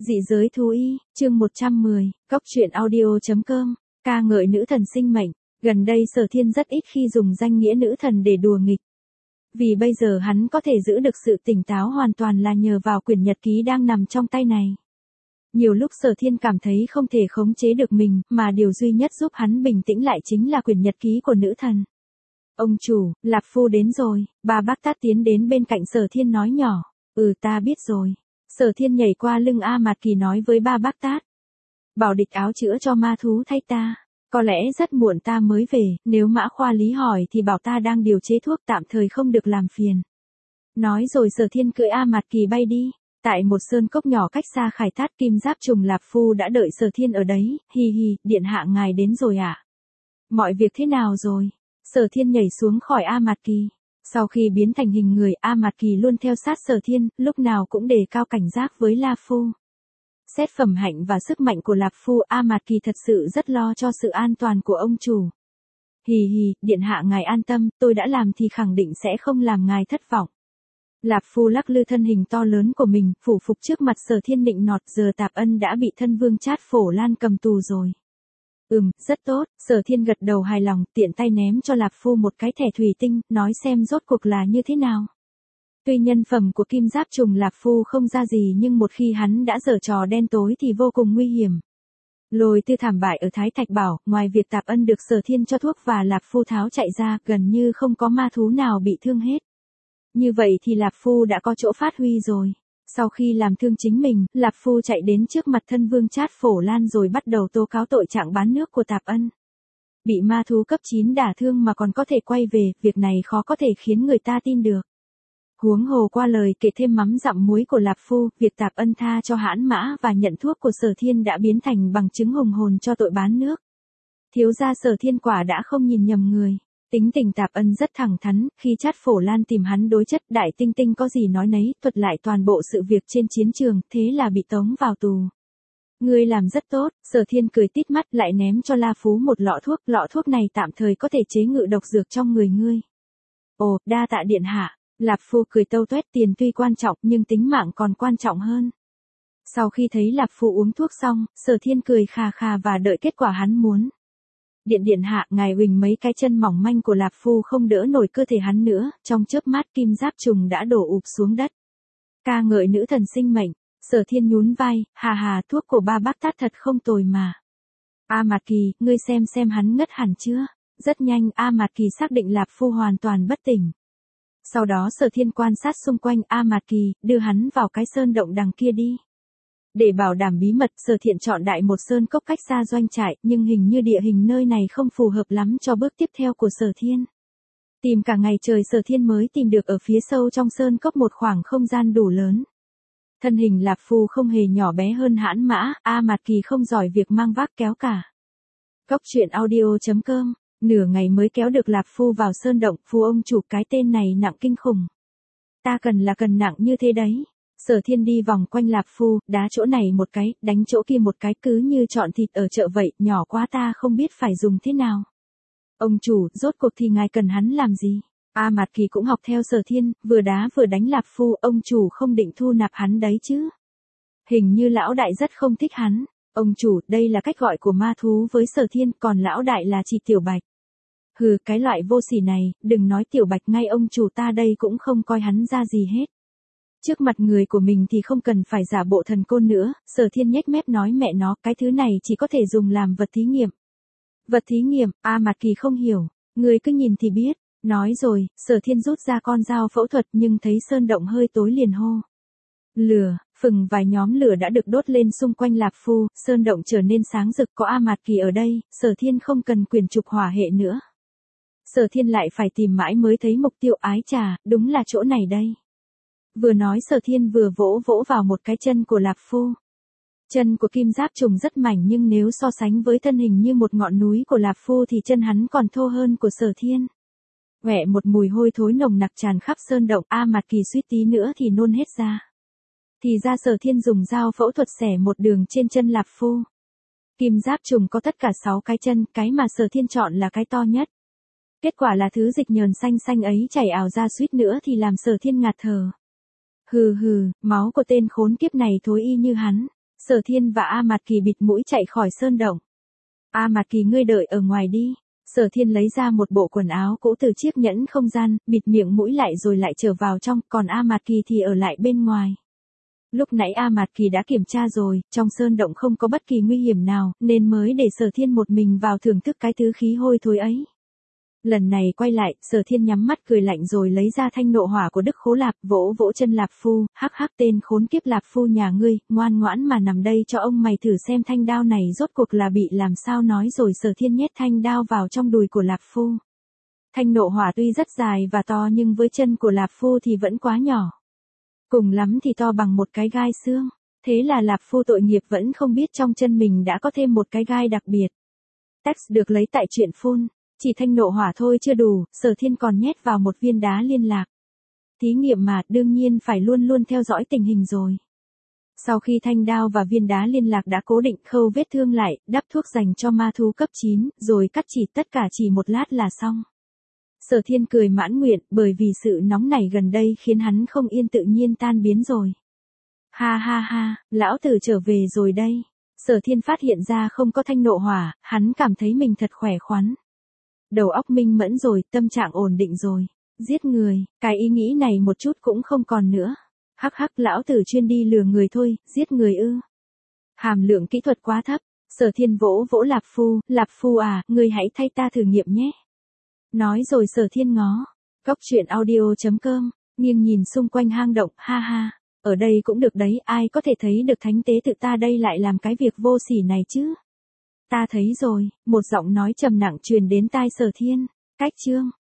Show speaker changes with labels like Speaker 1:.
Speaker 1: Dị giới thú y, chương 110, Cốc truyện audio.com, ca ngợi nữ thần sinh mệnh. Gần đây Sở Thiên rất ít khi dùng danh nghĩa nữ thần để đùa nghịch. Vì bây giờ hắn có thể giữ được sự tỉnh táo hoàn toàn là nhờ vào quyển nhật ký đang nằm trong tay này. Nhiều lúc Sở Thiên cảm thấy không thể khống chế được mình, mà điều duy nhất giúp hắn bình tĩnh lại chính là quyển nhật ký của nữ thần. Ông chủ, Lạp Phu đến rồi, bà bác Tát tiến đến bên cạnh Sở Thiên nói nhỏ. Ta biết rồi. Sở Thiên nhảy qua lưng A Mạt Kỳ nói với ba bác Tát. Bảo địch áo chữa cho ma thú thay ta. Có lẽ rất muộn ta mới về, nếu Mã Khoa Lý hỏi thì bảo ta đang điều chế thuốc tạm thời không được làm phiền. Nói rồi Sở Thiên cưỡi A Mạt Kỳ bay đi. Tại một sơn cốc nhỏ cách xa Khải Thát, Kim Giáp Trùng Lạp Phu đã đợi Sở Thiên ở đấy. Hi hi, điện hạ ngài đến rồi ạ. Mọi việc thế nào rồi? Sở Thiên nhảy xuống khỏi A Mạt Kỳ. Sau khi biến thành hình người, A Mạt Kỳ luôn theo sát Sở Thiên, lúc nào cũng đề cao cảnh giác với Lạp Phu. Xét phẩm hạnh và sức mạnh của Lạp Phu, A Mạt Kỳ thật sự rất lo cho sự an toàn của ông chủ. Hì hì, điện hạ ngài an tâm, tôi đã làm thì khẳng định sẽ không làm ngài thất vọng. Lạp Phu lắc lư thân hình to lớn của mình, phủ phục trước mặt Sở Thiên nịnh nọt, giờ Tạp Ân đã bị thân vương Trát Phổ Lan cầm tù rồi. Rất tốt, Sở Thiên gật đầu hài lòng, tiện tay ném cho Lạp Phu một cái thẻ thủy tinh, nói xem rốt cuộc là như thế nào. Tuy nhân phẩm của Kim Giáp Trùng Lạp Phu không ra gì nhưng một khi hắn đã giở trò đen tối thì vô cùng nguy hiểm. Lôi Tư thảm bại ở Thái Thạch Bảo, ngoài việc Tạp Ân được Sở Thiên cho thuốc và Lạp Phu tháo chạy ra, gần như không có ma thú nào bị thương hết. Như vậy thì Lạp Phu đã có chỗ phát huy rồi. Sau khi làm thương chính mình, Lạp Phu chạy đến trước mặt thân vương Trát Phổ Lan rồi bắt đầu tố cáo tội trạng bán nước của Tạp Ân. Bị ma thú cấp 9 đả thương mà còn có thể quay về, việc này khó có thể khiến người ta tin được. Huống hồ qua lời kể thêm mắm dặm muối của Lạp Phu, việc Tạp Ân tha cho hãn mã và nhận thuốc của Sở Thiên đã biến thành bằng chứng hùng hồn cho tội bán nước. Thiếu gia Sở Thiên quả đã không nhìn nhầm người. Tính tình Tạp Ân rất thẳng thắn, khi Trát Phổ Lan tìm hắn đối chất, Đại Tinh Tinh có gì nói nấy, thuật lại toàn bộ sự việc trên chiến trường, thế là bị tống vào tù. Ngươi làm rất tốt, Sở Thiên cười tít mắt lại ném cho La Phú một lọ thuốc này tạm thời có thể chế ngự độc dược trong người ngươi. Ồ, đa tạ điện hạ, Lạp Phu cười tâu tuét, tiền tuy quan trọng nhưng tính mạng còn quan trọng hơn. Sau khi thấy Lạp Phu uống thuốc xong, Sở Thiên cười khà khà và đợi kết quả hắn muốn. Điện hạ, ngài huỳnh mấy cái chân mỏng manh của Lạp Phu không đỡ nổi cơ thể hắn nữa, trong chớp mắt Kim Giáp Trùng đã đổ ụp xuống đất. Ca ngợi nữ thần sinh mệnh, Sở Thiên nhún vai, hà, thuốc của ba bác Tát thật không tồi mà. A Mạt Kỳ, ngươi xem hắn ngất hẳn chưa? Rất nhanh, A Mạt Kỳ xác định Lạp Phu hoàn toàn bất tỉnh. Sau đó Sở Thiên quan sát xung quanh A Mạt Kỳ, đưa hắn vào cái sơn động đằng kia đi. Để bảo đảm bí mật, Sở Thiên chọn đại một sơn cốc cách xa doanh trại, nhưng hình như địa hình nơi này không phù hợp lắm cho bước tiếp theo của Sở Thiên. Tìm cả ngày trời Sở Thiên mới tìm được ở phía sâu trong sơn cốc một khoảng không gian đủ lớn. Thân hình Lạp Phu không hề nhỏ bé hơn hãn mã, A Mạt Kỳ không giỏi việc mang vác kéo cả. Cốc truyện audio.com, nửa ngày mới kéo được Lạp Phu vào sơn động, Phu ông chủ, cái tên này nặng kinh khủng. Ta cần nặng như thế đấy. Sở Thiên đi vòng quanh Lạp Phu, đá chỗ này một cái, đánh chỗ kia một cái, cứ như chọn thịt ở chợ vậy, nhỏ quá ta không biết phải dùng thế nào. Ông chủ, rốt cuộc thì ngài cần hắn làm gì? A Mạt Kỳ cũng học theo Sở Thiên, vừa đá vừa đánh Lạp Phu, ông chủ không định thu nạp hắn đấy chứ? Hình như lão đại rất không thích hắn. Ông chủ, đây là cách gọi của ma thú với Sở Thiên, còn lão đại là chỉ Tiểu Bạch. Hừ, cái loại vô sỉ này, đừng nói Tiểu Bạch, ngay ông chủ ta đây cũng không coi hắn ra gì hết. Trước mặt người của mình thì không cần phải giả bộ thần côn nữa, Sở Thiên nhếch mép nói mẹ nó, cái thứ này chỉ có thể dùng làm vật thí nghiệm. Vật thí nghiệm, A Mạt Kỳ không hiểu, người cứ nhìn thì biết. Nói rồi, Sở Thiên rút ra con dao phẫu thuật nhưng thấy sơn động hơi tối liền hô. Lửa, phừng vài nhóm lửa đã được đốt lên xung quanh Lạp Phu, sơn động trở nên sáng rực, có A Mạt Kỳ ở đây, Sở Thiên không cần quyền trục hỏa hệ nữa. Sở Thiên lại phải tìm mãi mới thấy mục tiêu, ái chà, đúng là chỗ này đây. Vừa nói Sở Thiên vừa vỗ vào một cái chân của Lạp Phu. Chân của Kim Giáp Trùng rất mảnh nhưng nếu so sánh với thân hình như một ngọn núi của Lạp Phu thì chân hắn còn thô hơn của Sở Thiên. Quẹ một mùi hôi thối nồng nặc tràn khắp sơn động, A Mạt Kỳ suýt tí nữa thì nôn hết ra. Thì ra Sở Thiên dùng dao phẫu thuật xẻ một đường trên chân Lạp Phu. Kim Giáp Trùng có tất cả 6 cái chân, cái mà Sở Thiên chọn là cái to nhất. Kết quả là thứ dịch nhờn xanh ấy chảy ào ra, suýt nữa thì làm Sở Thiên ngạt thở. Hừ, máu của tên khốn kiếp này thối y như hắn. Sở Thiên và A Mạt Kỳ bịt mũi chạy khỏi sơn động. A Mạt Kỳ ngươi đợi ở ngoài đi. Sở Thiên lấy ra một bộ quần áo cũ từ chiếc nhẫn không gian, bịt miệng mũi lại rồi lại trở vào trong, còn A Mạt Kỳ thì ở lại bên ngoài. Lúc nãy A Mạt Kỳ đã kiểm tra rồi, trong sơn động không có bất kỳ nguy hiểm nào, nên mới để Sở Thiên một mình vào thưởng thức cái thứ khí hôi thối ấy. Lần này quay lại, Sở Thiên nhắm mắt cười lạnh rồi lấy ra thanh nộ hỏa của Đức Khố Lạp, vỗ vỗ chân Lạp Phu, hắc hắc tên khốn kiếp Lạp Phu nhà ngươi, ngoan ngoãn mà nằm đây cho ông mày thử xem thanh đao này rốt cuộc là bị làm sao nói rồi Sở Thiên nhét thanh đao vào trong đùi của Lạp Phu. Thanh nộ hỏa tuy rất dài và to nhưng với chân của Lạp Phu thì vẫn quá nhỏ. Cùng lắm thì to bằng một cái gai xương, thế là Lạp Phu tội nghiệp vẫn không biết trong chân mình đã có thêm một cái gai đặc biệt. Text được lấy tại truyện phun. Chỉ thanh nộ hỏa thôi chưa đủ, Sở Thiên còn nhét vào một viên đá liên lạc. Thí nghiệm mà, đương nhiên phải luôn luôn theo dõi tình hình rồi. Sau khi thanh đao và viên đá liên lạc đã cố định khâu vết thương lại, đắp thuốc dành cho ma thú cấp 9, rồi cắt chỉ tất cả chỉ một lát là xong. Sở Thiên cười mãn nguyện, bởi vì sự nóng nảy gần đây khiến hắn không yên tự nhiên tan biến rồi. Ha ha ha, lão tử trở về rồi đây. Sở Thiên phát hiện ra không có thanh nộ hỏa, hắn cảm thấy mình thật khỏe khoắn. Đầu óc minh mẫn rồi, tâm trạng ổn định rồi. Giết người, cái ý nghĩ này một chút cũng không còn nữa. Hắc hắc lão tử chuyên đi lừa người thôi, giết người ư. Hàm lượng kỹ thuật quá thấp. Sở Thiên vỗ vỗ Lạp Phu à, ngươi hãy thay ta thử nghiệm nhé. Nói rồi Sở Thiên ngó. Góc truyện audio.com, nghiêng nhìn xung quanh hang động, ha ha. Ở đây cũng được đấy, ai có thể thấy được thánh tế tự ta đây lại làm cái việc vô sỉ này chứ. Ta thấy rồi, một giọng nói trầm nặng truyền đến tai Sở Thiên. Cách chương.